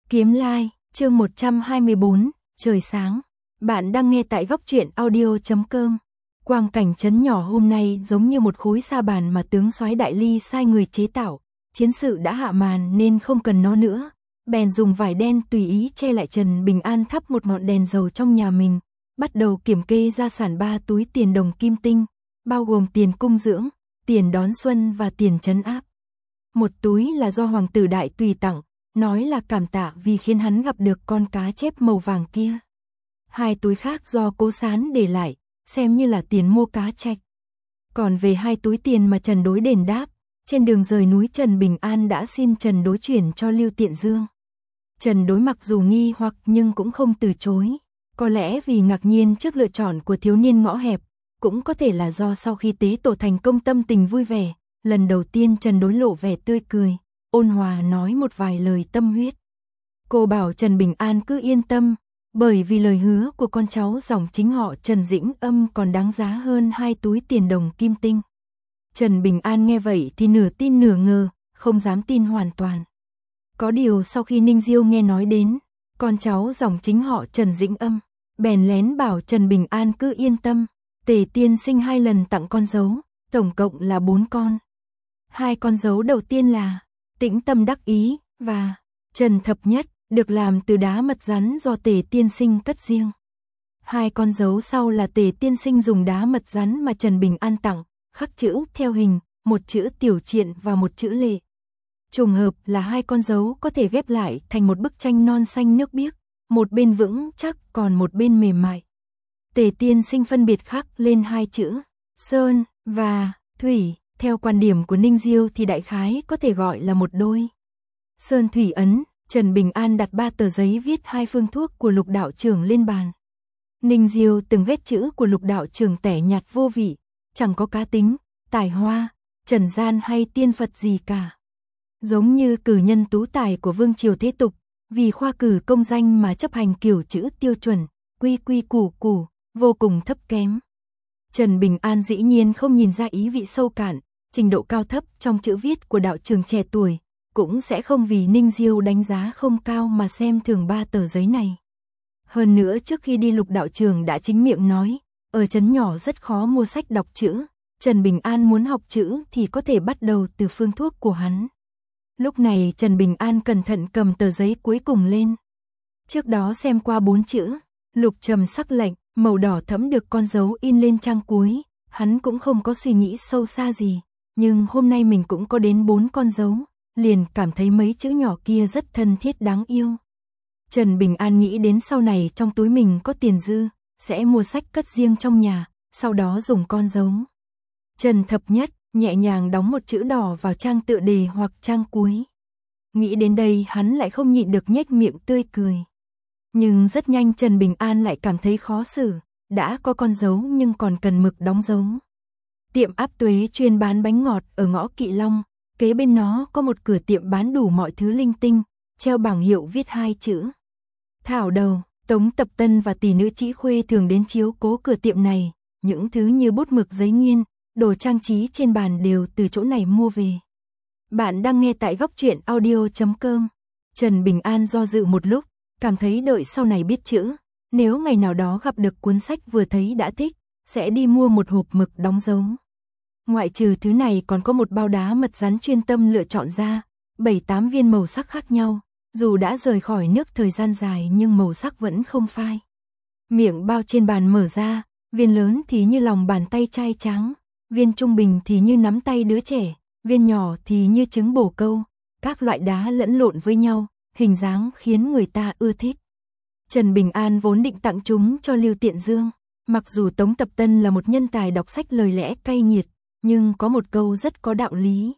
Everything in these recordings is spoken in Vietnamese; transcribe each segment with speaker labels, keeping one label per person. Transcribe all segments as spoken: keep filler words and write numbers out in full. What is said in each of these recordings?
Speaker 1: Kiếm Lai, chương một trăm hai mươi bốn, trời sáng. Bạn đang nghe tại góc truyện audio chấm com. Quang cảnh trấn nhỏ hôm nay giống như một khối sa bàn mà tướng soái Đại Ly sai người chế tạo. Chiến sự đã hạ màn nên không cần nó nữa. Bèn dùng vải đen tùy ý che lại Trần Bình An thắp một ngọn đèn dầu trong nhà mình. Bắt đầu kiểm kê gia sản ba túi tiền đồng kim tinh, bao gồm tiền cung dưỡng, tiền đón xuân và tiền trấn áp. Một túi là do hoàng tử Đại Tùy tặng, nói là cảm tạ vì khiến hắn gặp được con cá chép màu vàng kia. Hai túi khác do Cố Sán để lại, xem như là tiền mua cá trạch. Còn về hai túi tiền mà Trần Đối đền đáp, trên đường rời núi Trần Bình An đã xin Trần Đối chuyển cho Lưu Tiện Dương. Trần Đối mặc dù nghi hoặc nhưng cũng không từ chối, có lẽ vì ngạc nhiên trước lựa chọn của thiếu niên ngõ hẹp, cũng có thể là do sau khi tế tổ thành công tâm tình vui vẻ, lần đầu tiên Trần Đối lộ vẻ tươi cười, ôn hòa nói một vài lời tâm huyết. Cô bảo Trần Bình An cứ yên tâm, bởi vì lời hứa của con cháu dòng chính họ Trần Dĩnh Âm còn đáng giá hơn hai túi tiền đồng kim tinh. Trần Bình An nghe vậy thì nửa tin nửa ngờ, không dám tin hoàn toàn. Có điều sau khi Ninh Diêu nghe nói đến con cháu dòng chính họ Trần Dĩnh Âm, bèn lén bảo Trần Bình An cứ yên tâm, Tề tiên sinh hai lần tặng con dấu, tổng cộng là bốn con. Hai con dấu đầu tiên là Tĩnh Tâm Đắc Ý và Trần Thập Nhất, được làm từ đá mật rắn do Tề tiên sinh cất riêng. Hai con dấu sau là Tề tiên sinh dùng đá mật rắn mà Trần Bình An tặng, khắc chữ theo hình, một chữ tiểu triện và một chữ lệ. Trùng hợp là hai con dấu có thể ghép lại thành một bức tranh non xanh nước biếc, một bên vững chắc còn một bên mềm mại. Tề tiên sinh phân biệt khắc lên hai chữ Sơn và Thủy, theo quan điểm của Ninh Diêu thì đại khái có thể gọi là một đôi Sơn Thủy ấn. Trần Bình An đặt ba tờ giấy viết hai phương thuốc của Lục đạo trưởng lên bàn. Ninh Diêu từng ghét chữ của Lục đạo trưởng tẻ nhạt vô vị, chẳng có cá tính, tài hoa, trần gian hay tiên Phật gì cả. Giống như cử nhân tú tài của vương triều thế tục, vì khoa cử công danh mà chấp hành kiểu chữ tiêu chuẩn, quy quy củ củ, vô cùng thấp kém. Trần Bình An dĩ nhiên không nhìn ra ý vị sâu cạn, trình độ cao thấp trong chữ viết của đạo trưởng trẻ tuổi, cũng sẽ không vì Ninh Diêu đánh giá không cao mà xem thường ba tờ giấy này. Hơn nữa trước khi đi Lục đạo trưởng đã chính miệng nói, ở trấn nhỏ rất khó mua sách đọc chữ, Trần Bình An muốn học chữ thì có thể bắt đầu từ phương thuốc của hắn. Lúc này Trần Bình An cẩn thận cầm tờ giấy cuối cùng lên. Trước đó xem qua bốn chữ, Lục trầm sắc lệnh, màu đỏ thẫm được con dấu in lên trang cuối, hắn cũng không có suy nghĩ sâu xa gì, nhưng hôm nay mình cũng có đến bốn con dấu, liền cảm thấy mấy chữ nhỏ kia rất thân thiết đáng yêu. Trần Bình An nghĩ đến sau này trong túi mình có tiền dư, sẽ mua sách cất riêng trong nhà, sau đó dùng con dấu Trần Thập Nhất, nhẹ nhàng đóng một chữ đỏ vào trang tựa đề hoặc trang cuối. Nghĩ đến đây hắn lại không nhịn được nhếch miệng tươi cười. Nhưng rất nhanh Trần Bình An lại cảm thấy khó xử, đã có con dấu nhưng còn cần mực đóng dấu. Tiệm Áp Tuế chuyên bán bánh ngọt ở ngõ Kỵ Long, kế bên nó có một cửa tiệm bán đủ mọi thứ linh tinh, treo bảng hiệu viết hai chữ Thảo Đầu. Tống Tập Tân và tỷ nữ Trĩ Khuê thường đến chiếu cố cửa tiệm này, những thứ như bút mực giấy nghiên, đồ trang trí trên bàn đều từ chỗ này mua về. Bạn đang nghe tại góc truyện audio chấm com. Trần Bình An do dự một lúc, cảm thấy đợi sau này biết chữ, nếu ngày nào đó gặp được cuốn sách vừa thấy đã thích, sẽ đi mua một hộp mực đóng dấu. Ngoại trừ thứ này còn có một bao đá mật rắn chuyên tâm lựa chọn ra, bảy tám viên màu sắc khác nhau, dù đã rời khỏi nước thời gian dài nhưng màu sắc vẫn không phai. Miệng bao trên bàn mở ra, viên lớn thì như lòng bàn tay trai trắng, viên trung bình thì như nắm tay đứa trẻ, viên nhỏ thì như trứng bồ câu, các loại đá lẫn lộn với nhau, hình dáng khiến người ta ưa thích. Trần Bình An vốn định tặng chúng cho Lưu Tiện Dương, mặc dù Tống Tập Tân là một nhân tài đọc sách lời lẽ cay nghiệt, nhưng có một câu rất có đạo lý.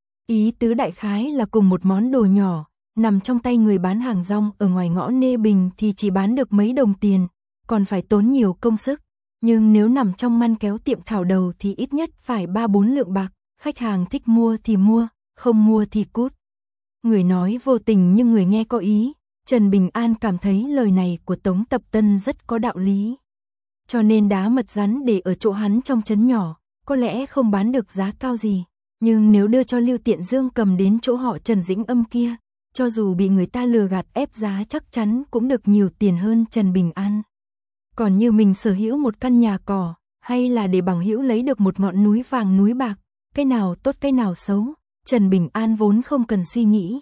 Speaker 1: Ý tứ đại khái là cùng một món đồ nhỏ, nằm trong tay người bán hàng rong ở ngoài ngõ Nê Bình thì chỉ bán được mấy đồng tiền, còn phải tốn nhiều công sức. Nhưng nếu nằm trong ngăn kéo tiệm Thảo Đầu thì ít nhất phải ba bốn lượng bạc, khách hàng thích mua thì mua, không mua thì cút. Người nói vô tình nhưng người nghe có ý, Trần Bình An cảm thấy lời này của Tống Tập Tân rất có đạo lý. Cho nên đá mật rắn để ở chỗ hắn trong trấn nhỏ, có lẽ không bán được giá cao gì, nhưng nếu đưa cho Lưu Tiện Dương cầm đến chỗ họ Trần Dĩnh Âm kia, cho dù bị người ta lừa gạt ép giá chắc chắn cũng được nhiều tiền hơn Trần Bình An. Còn như mình sở hữu một căn nhà cỏ, hay là để bằng hữu lấy được một ngọn núi vàng núi bạc, cái nào tốt cái nào xấu, Trần Bình An vốn không cần suy nghĩ.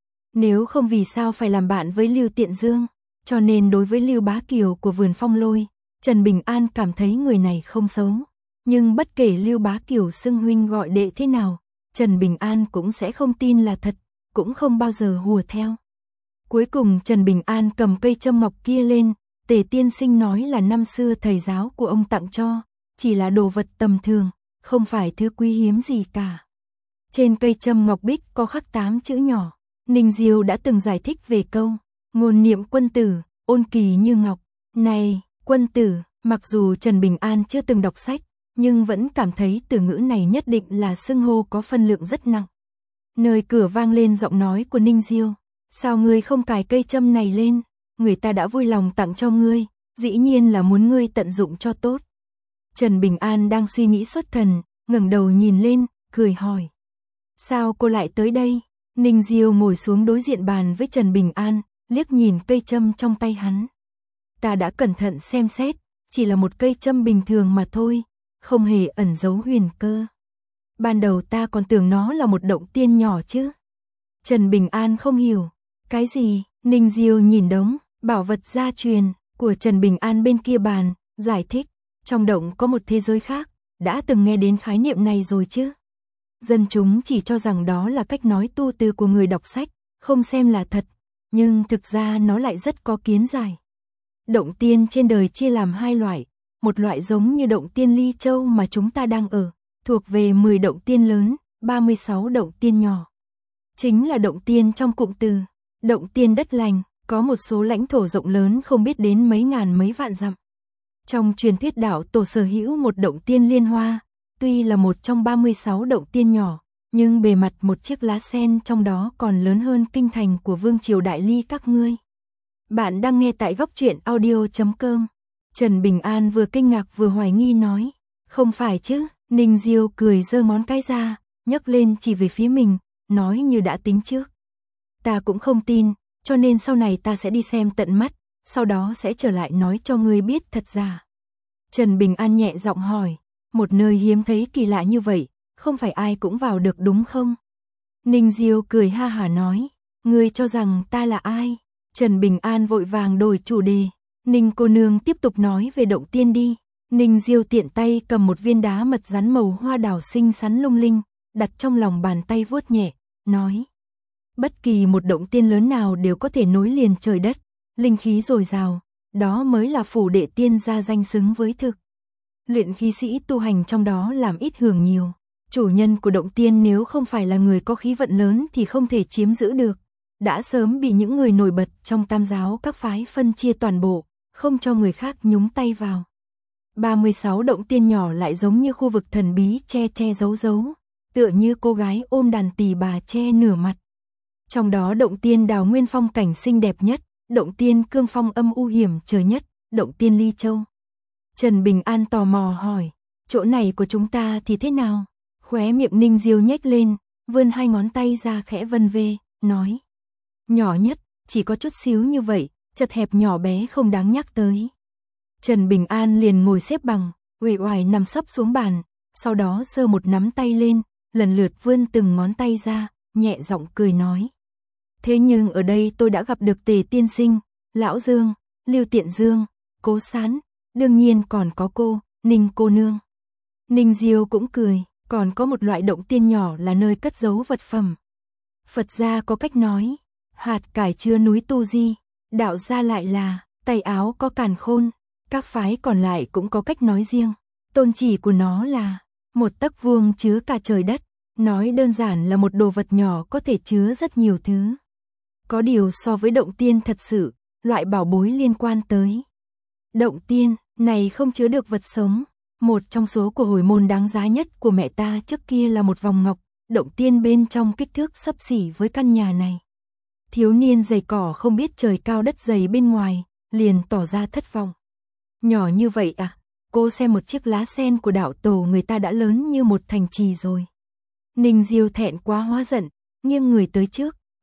Speaker 1: Nếu không vì sao phải làm bạn với Lưu Tiện Dương, cho nên đối với Lưu Bá Kiều của vườn Phong Lôi, Trần Bình An cảm thấy người này không xấu. Nhưng bất kể Lưu Bá Kiều xưng huynh gọi đệ thế nào, Trần Bình An cũng sẽ không tin là thật, cũng không bao giờ hùa theo. Cuối cùng Trần Bình An cầm cây châm ngọc kia lên, Tề tiên sinh nói là năm xưa thầy giáo của ông tặng cho, chỉ là đồ vật tầm thường, không phải thứ quý hiếm gì cả. Trên cây châm ngọc bích có khắc tám chữ nhỏ, Ninh Diêu đã từng giải thích về câu, ngôn niệm quân tử, ôn kỳ như ngọc. Này, quân tử, mặc dù Trần Bình An chưa từng đọc sách, nhưng vẫn cảm thấy từ ngữ này nhất định là xưng hô có phân lượng rất nặng. Nơi cửa vang lên giọng nói của Ninh Diêu, sao ngươi không cài cây châm này lên, người ta đã vui lòng tặng cho ngươi, dĩ nhiên là muốn ngươi tận dụng cho tốt. Trần Bình An đang suy nghĩ xuất thần, ngẩng đầu nhìn lên, cười hỏi. Sao cô lại tới đây? Ninh Diêu ngồi xuống đối diện bàn với Trần Bình An, liếc nhìn cây châm trong tay hắn. Ta đã cẩn thận xem xét, chỉ là một cây châm bình thường mà thôi, không hề ẩn giấu huyền cơ. Ban đầu ta còn tưởng nó là một động tiên nhỏ chứ. Trần Bình An không hiểu. Cái gì? Ninh Diêu nhìn đống bảo vật gia truyền của Trần Bình An bên kia bàn, giải thích. Trong động có một thế giới khác, đã từng nghe đến khái niệm này rồi chứ. Dân chúng chỉ cho rằng đó là cách nói tu từ của người đọc sách, không xem là thật, nhưng thực ra nó lại rất có kiến giải. Động tiên trên đời chia làm hai loại, một loại giống như động tiên Ly Châu mà chúng ta đang ở, thuộc về mười động tiên lớn, ba mươi sáu động tiên nhỏ. Chính là động tiên trong cụm từ, động tiên đất lành, có một số lãnh thổ rộng lớn không biết đến mấy ngàn mấy vạn dặm. Trong truyền thuyết đạo tổ sở hữu một động tiên liên hoa, tuy là một trong ba mươi sáu động tiên nhỏ, nhưng bề mặt một chiếc lá sen trong đó còn lớn hơn kinh thành của vương triều Đại Ly các ngươi. Bạn đang nghe tại góc truyện audio chấm com. Trần Bình An vừa kinh ngạc vừa hoài nghi nói, không phải chứ. Ninh Diêu cười giơ ngón cái ra, nhấc lên chỉ về phía mình, nói như đã tính trước. Ta cũng không tin, cho nên sau này ta sẽ đi xem tận mắt, sau đó sẽ trở lại nói cho ngươi biết thật giả. Trần Bình An nhẹ giọng hỏi, một nơi hiếm thấy kỳ lạ như vậy, không phải ai cũng vào được đúng không? Ninh Diêu cười ha hả nói, ngươi cho rằng ta là ai? Trần Bình An vội vàng đổi chủ đề, Ninh cô nương tiếp tục nói về động tiên đi. Ninh Diêu tiện tay cầm một viên đá mật rắn màu hoa đào xinh xắn lung linh, đặt trong lòng bàn tay vuốt nhẹ, nói. Bất kỳ một động tiên lớn nào đều có thể nối liền trời đất, linh khí dồi dào, đó mới là phủ đệ tiên gia danh xứng với thực. Luyện khí sĩ tu hành trong đó làm ít hưởng nhiều. Chủ nhân của động tiên nếu không phải là người có khí vận lớn thì không thể chiếm giữ được. Đã sớm bị những người nổi bật trong tam giáo các phái phân chia toàn bộ, không cho người khác nhúng tay vào. ba mươi sáu động tiên nhỏ lại giống như khu vực thần bí che che giấu giấu, tựa như cô gái ôm đàn tỳ bà che nửa mặt. Trong đó động tiên Đào Nguyên phong cảnh xinh đẹp nhất, động tiên Cương Phong âm u hiểm trở nhất, động tiên Ly Châu. Trần Bình An tò mò hỏi, chỗ này của chúng ta thì thế nào? Khóe miệng Ninh Diêu nhếch lên, vươn hai ngón tay ra khẽ vân vê, nói. Nhỏ nhất, chỉ có chút xíu như vậy, chật hẹp nhỏ bé không đáng nhắc tới. Trần Bình An liền ngồi xếp bằng, uể oải nằm sấp xuống bàn, sau đó giơ một nắm tay lên, lần lượt vươn từng ngón tay ra, nhẹ giọng cười nói. Thế nhưng ở đây tôi đã gặp được Tề tiên sinh, Lão Dương, Lưu Tiện Dương, Cố Sán, đương nhiên còn có cô, Ninh cô nương. Ninh Diêu cũng cười, còn có một loại động tiên nhỏ là nơi cất giấu vật phẩm. Phật gia có cách nói, hạt cải chứa núi Tu Di, đạo gia lại là, tay áo có càn khôn, các phái còn lại cũng có cách nói riêng. Tôn chỉ của nó là, một tấc vuông chứa cả trời đất, nói đơn giản là một đồ vật nhỏ có thể chứa rất nhiều thứ. Có điều so với động tiên thật sự, loại bảo bối liên quan tới. Động tiên này không chứa được vật sống, một trong số của hồi môn đáng giá nhất của mẹ ta trước kia là một vòng ngọc, động tiên bên trong kích thước xấp xỉ với căn nhà này. Thiếu niên giày cỏ không biết trời cao đất dày bên ngoài, liền tỏ ra thất vọng. Nhỏ như vậy à, cô xem một chiếc lá sen của đạo tổ người ta đã lớn như một thành trì rồi. Ninh Diêu thẹn quá hóa giận, nghiêng người tới trước,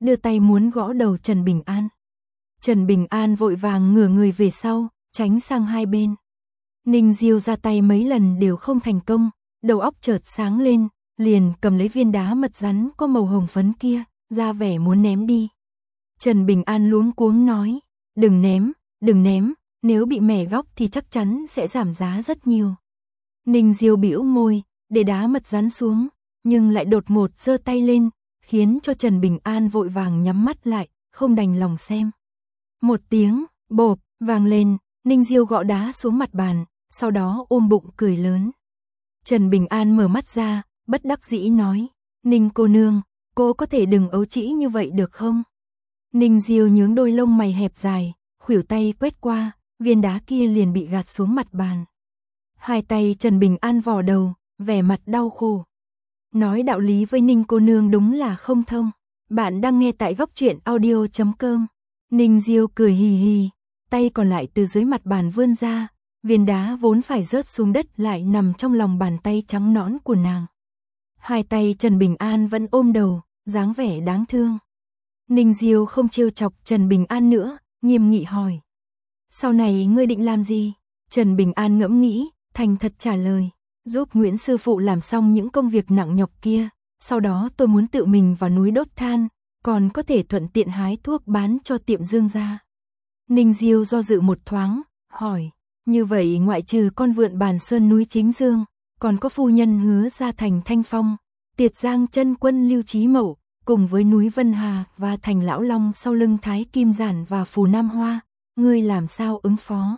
Speaker 1: đưa tay muốn gõ đầu Trần Bình An. Trần Bình An vội vàng ngửa người về sau, tránh sang hai bên. Ninh Diêu ra tay mấy lần đều không thành công, đầu óc chợt sáng lên, liền cầm lấy viên đá mật rắn có màu hồng phấn kia, ra vẻ muốn ném đi. Trần Bình An luống cuống nói, đừng ném, đừng ném, nếu bị mẻ góc thì chắc chắn sẽ giảm giá rất nhiều. Ninh Diêu bĩu môi, để đá mật rắn xuống, nhưng lại đột ngột giơ tay lên, khiến cho Trần Bình An vội vàng nhắm mắt lại, không đành lòng xem. Một tiếng, bộp, vang lên, Ninh Diêu gõ đá xuống mặt bàn, sau đó ôm bụng cười lớn. Trần Bình An mở mắt ra, bất đắc dĩ nói, Ninh cô nương, cô có thể đừng ấu trĩ như vậy được không? Ninh Diêu nhướng đôi lông mày hẹp dài, khuỷu tay quét qua, viên đá kia liền bị gạt xuống mặt bàn. Hai tay Trần Bình An vò đầu, vẻ mặt đau khổ. Nói đạo lý với Ninh cô nương đúng là không thông. Bạn đang nghe tại góc truyện audio chấm com. Ninh Diêu cười hì hì, tay còn lại từ dưới mặt bàn vươn ra, viên đá vốn phải rớt xuống đất lại nằm trong lòng bàn tay trắng nõn của nàng. Hai tay Trần Bình An vẫn ôm đầu, dáng vẻ đáng thương. Ninh Diêu không trêu chọc Trần Bình An nữa, nghiêm nghị hỏi. Sau này ngươi định làm gì? Trần Bình An ngẫm nghĩ, thành thật trả lời. Giúp Nguyễn sư phụ làm xong những công việc nặng nhọc kia, sau đó tôi muốn tự mình vào núi đốt than, còn có thể thuận tiện hái thuốc bán cho tiệm Dương gia. Ninh Diêu do dự một thoáng, hỏi, như vậy ngoại trừ con vượn Bàn Sơn núi Chính Dương, còn có phu nhân Hứa gia thành Thanh Phong, Tiệt Giang chân quân Lưu Chí Mậu, cùng với núi Vân Hà và thành Lão Long sau lưng Thái Kim Giản và Phù Nam Hoa, ngươi làm sao ứng phó?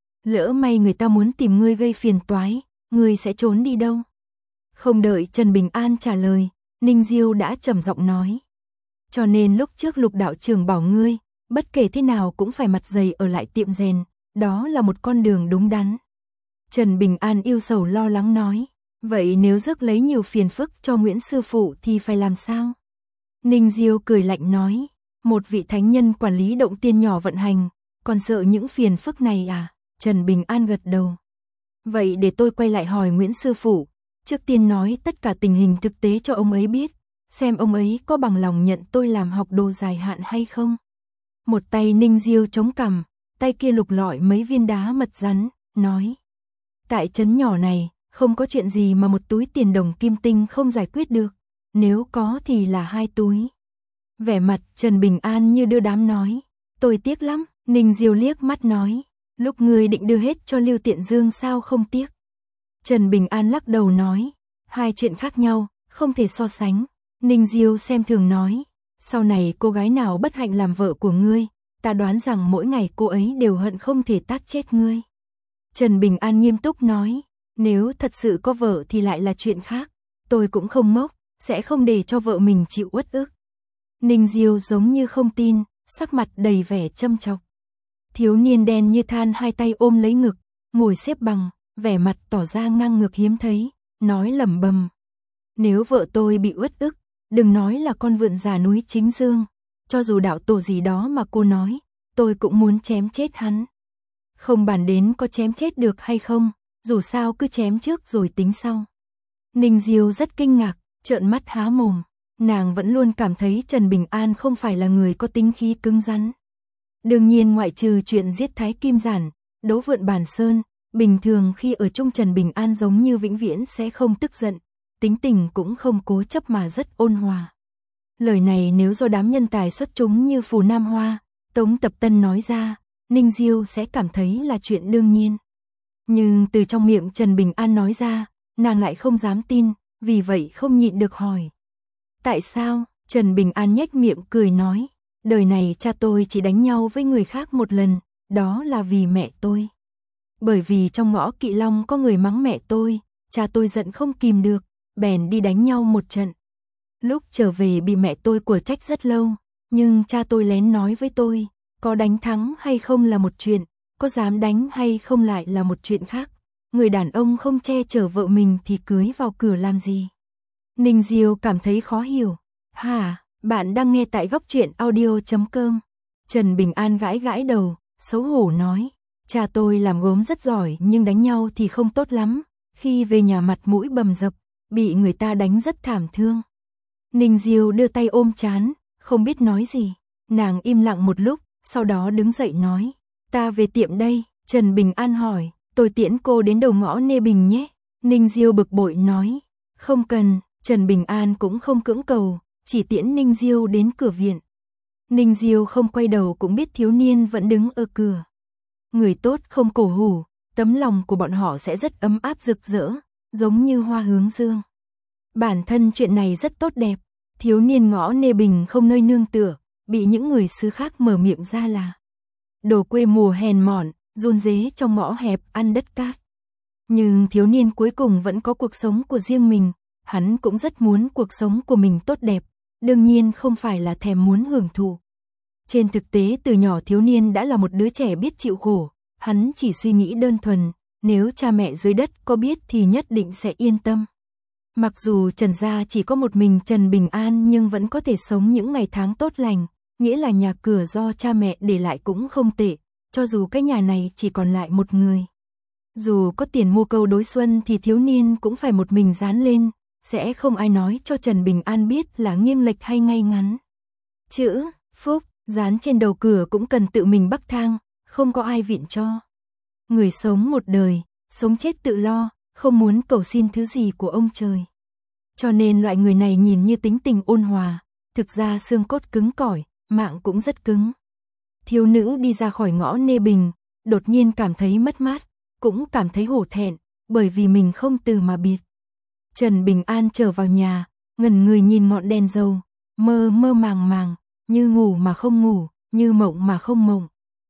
Speaker 1: Lỡ may người ta muốn tìm ngươi gây phiền toái, ngươi sẽ trốn đi đâu? Không đợi Trần Bình An trả lời, Ninh Diêu đã trầm giọng nói. Cho nên lúc trước Lục đạo trưởng bảo ngươi, bất kể thế nào cũng phải mặt dày ở lại tiệm rèn, đó là một con đường đúng đắn. Trần Bình An yêu sầu lo lắng nói, vậy nếu rước lấy nhiều phiền phức cho Nguyễn sư phụ thì phải làm sao? Ninh Diêu cười lạnh nói, một vị thánh nhân quản lý động tiên nhỏ vận hành, còn sợ những phiền phức này à? Trần Bình An gật đầu. Vậy để tôi quay lại hỏi Nguyễn sư phụ, trước tiên nói tất cả tình hình thực tế cho ông ấy biết, xem ông ấy có bằng lòng nhận tôi làm học đồ dài hạn hay không. Một tay Ninh Diêu chống cằm, tay kia lục lọi mấy viên đá mật rắn, nói. Tại trấn nhỏ này, không có chuyện gì mà một túi tiền đồng kim tinh không giải quyết được, nếu có thì là hai túi. Vẻ mặt Trần Bình An như đưa đám nói, tôi tiếc lắm. Ninh Diêu liếc mắt nói, lúc ngươi định đưa hết cho Lưu Tiện Dương sao không tiếc? Trần Bình An lắc đầu nói, hai chuyện khác nhau, không thể so sánh. Ninh Diêu xem thường nói, sau này cô gái nào bất hạnh làm vợ của ngươi, ta đoán rằng mỗi ngày cô ấy đều hận không thể tát chết ngươi. Trần Bình An nghiêm túc nói, nếu thật sự có vợ thì lại là chuyện khác, tôi cũng không ngốc, sẽ không để cho vợ mình chịu uất ức. Ninh Diêu giống như không tin, sắc mặt đầy vẻ châm chọc. Thiếu niên đen như than hai tay ôm lấy ngực, ngồi xếp bằng, vẻ mặt tỏ ra ngang ngược hiếm thấy, nói lẩm bẩm. Nếu vợ tôi bị uất ức, đừng nói là con vượn già núi Chính Dương, cho dù đạo tổ gì đó mà cô nói, tôi cũng muốn chém chết hắn. Không bàn đến có chém chết được hay không, dù sao cứ chém trước rồi tính sau. Ninh Diêu rất kinh ngạc, trợn mắt há mồm, nàng vẫn luôn cảm thấy Trần Bình An không phải là người có tính khí cứng rắn. Đương nhiên ngoại trừ chuyện giết Thái Kim Giản, đấu vượn Bàn Sơn, bình thường khi ở chung Trần Bình An giống như vĩnh viễn sẽ không tức giận, tính tình cũng không cố chấp mà rất ôn hòa. Lời này nếu do đám nhân tài xuất chúng như Phù Nam Hoa, Tống Tập Tân nói ra, Ninh Diêu sẽ cảm thấy là chuyện đương nhiên. Nhưng từ trong miệng Trần Bình An nói ra, nàng lại không dám tin, vì vậy không nhịn được hỏi. Tại sao? Trần Bình An nhếch miệng cười nói, đời này cha tôi chỉ đánh nhau với người khác một lần, đó là vì mẹ tôi. Bởi vì trong ngõ Kỵ Long có người mắng mẹ tôi, cha tôi giận không kìm được, bèn đi đánh nhau một trận. Lúc trở về bị mẹ tôi của trách rất lâu, nhưng cha tôi lén nói với tôi, có đánh thắng hay không là một chuyện, có dám đánh hay không lại là một chuyện khác. Người đàn ông không che chở vợ mình thì cưới vào cửa làm gì? Ninh Diêu cảm thấy khó hiểu. Hả, bạn đang nghe tại góc truyện audio chấm com. Trần Bình An gãi gãi đầu, xấu hổ nói, cha tôi làm gốm rất giỏi nhưng đánh nhau thì không tốt lắm, khi về nhà mặt mũi bầm dập, bị người ta đánh rất thảm thương. Ninh Diêu đưa tay ôm trán, không biết nói gì. Nàng im lặng một lúc, sau đó đứng dậy nói, ta về tiệm đây. Trần Bình An hỏi, tôi tiễn cô đến đầu ngõ Nê Bình nhé. Ninh Diêu bực bội nói, không cần. Trần Bình An cũng không cưỡng cầu, chỉ tiễn Ninh Diêu đến cửa viện. Ninh Diêu không quay đầu cũng biết thiếu niên vẫn đứng ở cửa. Người tốt không cổ hủ, tấm lòng của bọn họ sẽ rất ấm áp rực rỡ, giống như hoa hướng dương. Bản thân chuyện này rất tốt đẹp, thiếu niên ngõ Nê Bình không nơi nương tựa, bị những người xứ khác mở miệng ra là đồ quê mùa hèn mọn, run rế trong ngõ hẹp ăn đất cát. Nhưng thiếu niên cuối cùng vẫn có cuộc sống của riêng mình, hắn cũng rất muốn cuộc sống của mình tốt đẹp, đương nhiên không phải là thèm muốn hưởng thụ. Trên thực tế từ nhỏ thiếu niên đã là một đứa trẻ biết chịu khổ, hắn chỉ suy nghĩ đơn thuần, nếu cha mẹ dưới đất có biết thì nhất định sẽ yên tâm. Mặc dù Trần gia chỉ có một mình Trần Bình An nhưng vẫn có thể sống những ngày tháng tốt lành, nghĩa là nhà cửa do cha mẹ để lại cũng không tệ, cho dù cái nhà này chỉ còn lại một người. Dù có tiền mua câu đối xuân thì thiếu niên cũng phải một mình dán lên, sẽ không ai nói cho Trần Bình An biết là nghiêng lệch hay ngay ngắn. Chữ phúc dán trên đầu cửa cũng cần tự mình bắc thang, không có ai viện cho. Người sống một đời, sống chết tự lo, không muốn cầu xin thứ gì của ông trời. Cho nên loại người này nhìn như tính tình ôn hòa, thực ra xương cốt cứng cỏi, mạng cũng rất cứng. Thiếu nữ đi ra khỏi ngõ Nê Bình, đột nhiên cảm thấy mất mát, cũng cảm thấy hổ thẹn, bởi vì mình không từ mà biệt. Trần Bình An trở vào nhà, ngẩn người nhìn ngọn đèn dầu, mơ mơ màng màng, như ngủ mà không ngủ, như mộng mà không mộng.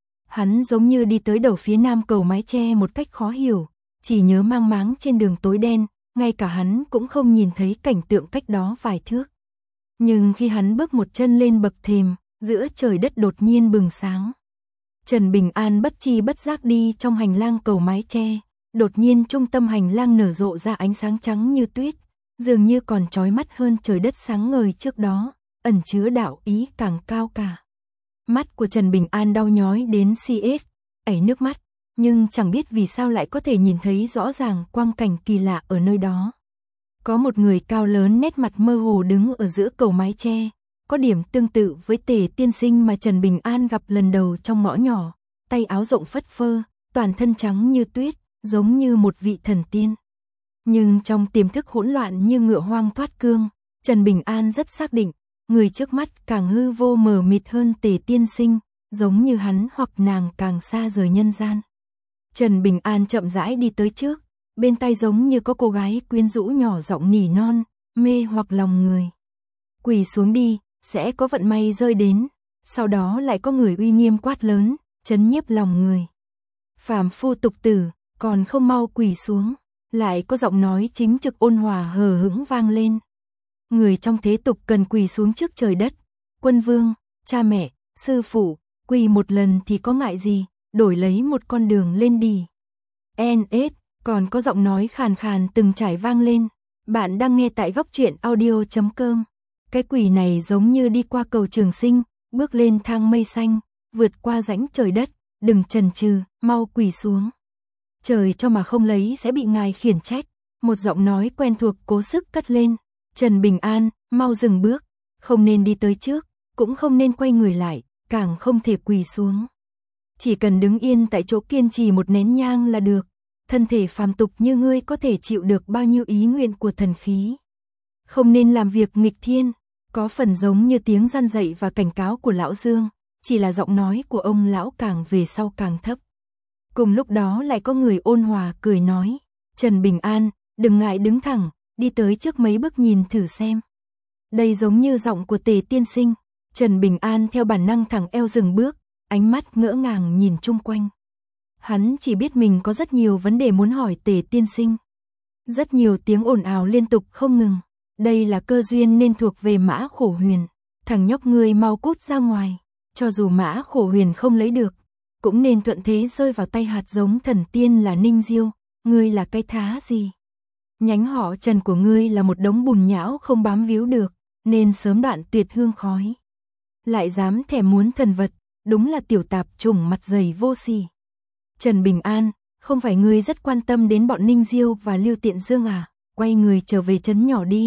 Speaker 1: Hắn giống như đi tới đầu phía nam cầu mái che một cách khó hiểu, chỉ nhớ mang máng trên đường tối đen, ngay cả hắn cũng không nhìn thấy cảnh tượng cách đó vài thước. Nhưng khi hắn bước một chân lên bậc thềm, giữa trời đất đột nhiên bừng sáng. Trần Bình An bất chi bất giác đi trong hành lang cầu mái che, đột nhiên trung tâm hành lang nở rộ ra ánh sáng trắng như tuyết, dường như còn chói mắt hơn trời đất sáng ngời trước đó, ẩn chứa đạo ý càng cao cả. Mắt của Trần Bình An đau nhói đến xê ét, ảy nước mắt, nhưng chẳng biết vì sao lại có thể nhìn thấy rõ ràng quang cảnh kỳ lạ ở nơi đó. Có một người cao lớn nét mặt mơ hồ đứng ở giữa cầu mái che, có điểm tương tự với Tề tiên sinh mà Trần Bình An gặp lần đầu trong ngõ nhỏ, tay áo rộng phất phơ, toàn thân trắng như tuyết, giống như một vị thần tiên. Nhưng trong tiềm thức hỗn loạn như ngựa hoang thoát cương, Trần Bình An rất xác định, người trước mắt càng hư vô mờ mịt hơn Tề tiên sinh, giống như hắn hoặc nàng càng xa rời nhân gian. Trần Bình An chậm rãi đi tới trước, bên tai giống như có cô gái quyến rũ nhỏ giọng nỉ non, mê hoặc lòng người. Quỳ xuống đi, sẽ có vận may rơi đến, sau đó lại có người uy nghiêm quát lớn, trấn nhiếp lòng người. Phàm phu tục tử, còn không mau quỳ xuống, lại có giọng nói chính trực ôn hòa hờ hững vang lên. Người trong thế tục cần quỳ xuống trước trời đất, quân vương, cha mẹ, sư phụ, quỳ một lần thì có ngại gì, đổi lấy một con đường lên đi. en ét, còn có giọng nói khàn khàn từng trải vang lên, bạn đang nghe tại góc truyện audio chấm com. Cái quỳ này giống như đi qua cầu Trường Sinh, bước lên thang mây xanh, vượt qua rãnh trời đất, đừng chần chừ, mau quỳ xuống. Trời cho mà không lấy sẽ bị ngài khiển trách, một giọng nói quen thuộc cố sức cất lên. Trần Bình An, mau dừng bước, không nên đi tới trước, cũng không nên quay người lại, càng không thể quỳ xuống. Chỉ cần đứng yên tại chỗ kiên trì một nén nhang là được, thân thể phàm tục như ngươi có thể chịu được bao nhiêu ý nguyện của thần khí. Không nên làm việc nghịch thiên, có phần giống như tiếng răn dạy và cảnh cáo của lão Dương, chỉ là giọng nói của ông lão càng về sau càng thấp. Cùng lúc đó lại có người ôn hòa cười nói, Trần Bình An, đừng ngại đứng thẳng, đi tới trước mấy bước nhìn thử xem. Đây giống như giọng của Tề tiên sinh. Trần Bình An theo bản năng thẳng eo dừng bước, ánh mắt ngỡ ngàng nhìn chung quanh. Hắn chỉ biết mình có rất nhiều vấn đề muốn hỏi Tề tiên sinh. Rất nhiều tiếng ồn ào liên tục không ngừng. Đây là cơ duyên nên thuộc về Mã Khổ Huyền. Thằng nhóc ngươi mau cút ra ngoài. Cho dù Mã Khổ Huyền không lấy được, cũng nên thuận thế rơi vào tay hạt giống thần tiên là Ninh Diêu. Ngươi là cái thá gì? Nhánh họ Trần của ngươi là một đống bùn nhão không bám víu được, nên sớm đoạn tuyệt hương khói. Lại dám thèm muốn thần vật, đúng là tiểu tạp chủng mặt dày vô sỉ. Trần Bình An, không phải ngươi rất quan tâm đến bọn Ninh Diêu và Lưu Tiện Dương à? Quay người trở về trấn nhỏ đi,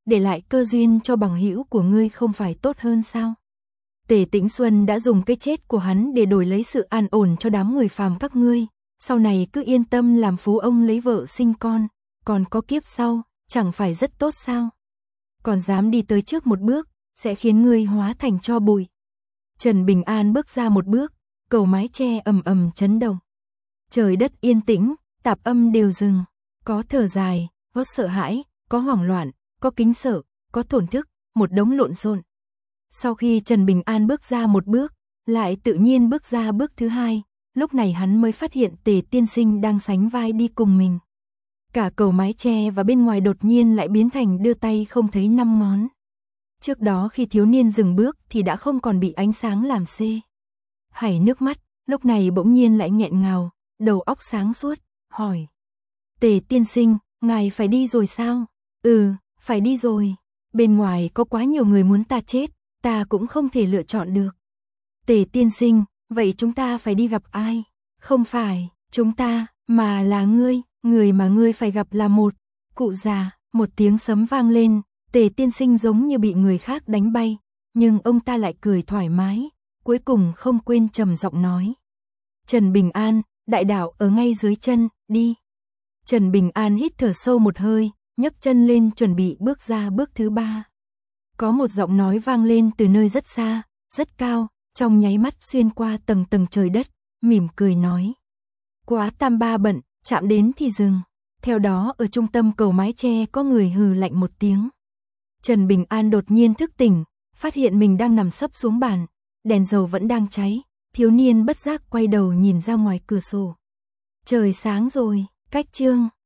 Speaker 1: để lại cơ duyên cho bằng hữu của ngươi không phải tốt hơn sao? Tề Tĩnh Xuân đã dùng cái chết của hắn để đổi lấy sự an ổn cho đám người phàm các ngươi, sau này cứ yên tâm làm phú ông lấy vợ sinh con, còn có kiếp sau, chẳng phải rất tốt sao? Còn dám đi tới trước một bước, sẽ khiến ngươi hóa thành tro bụi. Trần Bình An bước ra một bước, cầu mái che ầm ầm chấn động. Trời đất yên tĩnh, tạp âm đều dừng, có thở dài, có sợ hãi, có hoảng loạn, có kính sợ, có thổn thức, một đống lộn xộn. Sau khi Trần Bình An bước ra một bước, lại tự nhiên bước ra bước thứ hai, lúc này hắn mới phát hiện Tề tiên sinh đang sánh vai đi cùng mình. Cả cầu mái che và bên ngoài đột nhiên lại biến thành đưa tay không thấy năm ngón. Trước đó khi thiếu niên dừng bước thì đã không còn bị ánh sáng làm xê. Hảy nước mắt, lúc này bỗng nhiên lại nghẹn ngào, đầu óc sáng suốt, hỏi. Tề tiên sinh, ngài phải đi rồi sao? Ừ, phải đi rồi. Bên ngoài có quá nhiều người muốn ta chết, ta cũng không thể lựa chọn được. Tề tiên sinh, vậy chúng ta phải đi gặp ai? Không phải, chúng ta, mà là ngươi, người mà ngươi phải gặp là một cụ già. Một tiếng sấm vang lên, Tề tiên sinh giống như bị người khác đánh bay, nhưng ông ta lại cười thoải mái, cuối cùng không quên trầm giọng nói. Trần Bình An, đại đạo ở ngay dưới chân, đi. Trần Bình An hít thở sâu một hơi, nhấc chân lên chuẩn bị bước ra bước thứ ba. Có một giọng nói vang lên từ nơi rất xa, rất cao, trong nháy mắt xuyên qua tầng tầng trời đất, mỉm cười nói. Quá tam ba bận, chạm đến thì dừng. Theo đó ở trung tâm cầu mái che có người hừ lạnh một tiếng. Trần Bình An đột nhiên thức tỉnh, phát hiện mình đang nằm sấp xuống bàn, đèn dầu vẫn đang cháy, thiếu niên bất giác quay đầu nhìn ra ngoài cửa sổ. Trời sáng rồi, cách chương.